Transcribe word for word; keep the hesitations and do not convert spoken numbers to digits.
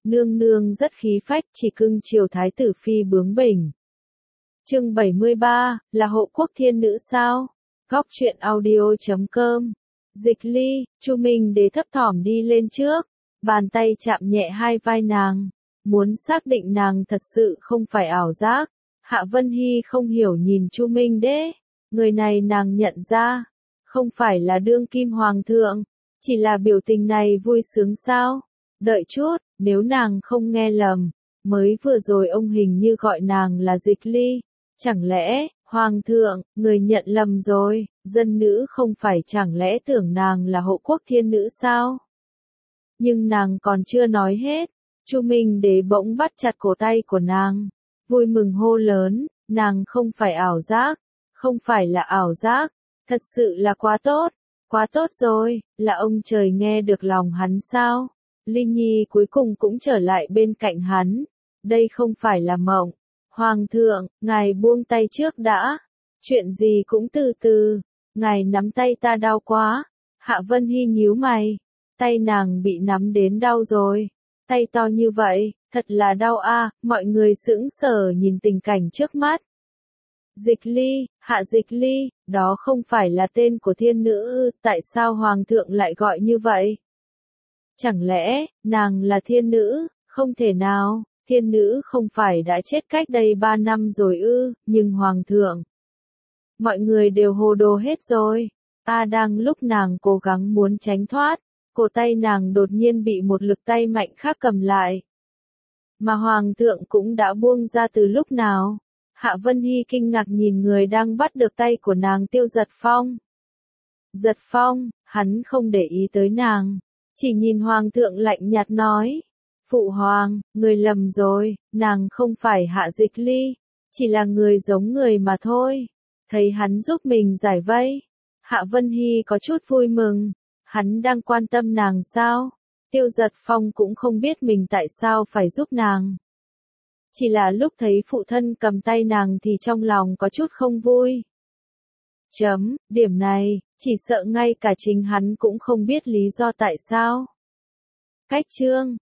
nương nương rất khí phách chỉ cưng chiều thái tử phi bướng bỉnh. Chương bảy mươi ba, là hộ quốc thiên nữ sao? Góc truyện audio chấm com. Dịch Ly, Chu Minh Đế thấp thỏm đi lên trước, bàn tay chạm nhẹ hai vai nàng, muốn xác định nàng thật sự không phải ảo giác. Hạ Vân Hy không hiểu nhìn Chu Minh Đế, người này nàng nhận ra, không phải là đương kim hoàng thượng, chỉ là biểu tình này vui sướng sao? Đợi chút, nếu nàng không nghe lầm, mới vừa rồi ông hình như gọi nàng là Dịch Ly, chẳng lẽ, hoàng thượng, người nhận lầm rồi, dân nữ không phải chẳng lẽ tưởng nàng là hộ quốc thiên nữ sao? Nhưng nàng còn chưa nói hết, Chu Minh Đế bỗng bắt chặt cổ tay của nàng, vui mừng hô lớn, nàng không phải ảo giác, không phải là ảo giác, thật sự là quá tốt, quá tốt rồi, là ông trời nghe được lòng hắn sao? Ly Nhi cuối cùng cũng trở lại bên cạnh hắn, đây không phải là mộng. Hoàng thượng, ngài buông tay trước đã, chuyện gì cũng từ từ, ngài nắm tay ta đau quá. Hạ Vân Hy nhíu mày, tay nàng bị nắm đến đau rồi, tay to như vậy, thật là đau a. Mọi người sững sờ nhìn tình cảnh trước mắt. Dịch Ly, Hạ Dịch Ly, đó không phải là tên của thiên nữ ư, tại sao hoàng thượng lại gọi như vậy? Chẳng lẽ, nàng là thiên nữ, không thể nào, thiên nữ không phải đã chết cách đây ba năm rồi ư, nhưng hoàng thượng. Mọi người đều hồ đồ hết rồi, ta đang lúc nàng cố gắng muốn tránh thoát, cổ tay nàng đột nhiên bị một lực tay mạnh khác cầm lại. Mà hoàng thượng cũng đã buông ra từ lúc nào? Hạ Vân Hy kinh ngạc nhìn người đang bắt được tay của nàng Tiêu Giật Phong. Giật Phong, hắn không để ý tới nàng, chỉ nhìn hoàng thượng lạnh nhạt nói. Phụ hoàng, người lầm rồi, nàng không phải Hạ Dịch Ly, chỉ là người giống người mà thôi. Thấy hắn giúp mình giải vây, Hạ Vân Hy có chút vui mừng, hắn đang quan tâm nàng sao? Tiêu Giật Phong cũng không biết mình tại sao phải giúp nàng. Chỉ là lúc thấy phụ thân cầm tay nàng thì trong lòng có chút không vui. Chấm, điểm này, chỉ sợ ngay cả chính hắn cũng không biết lý do tại sao. Cách chương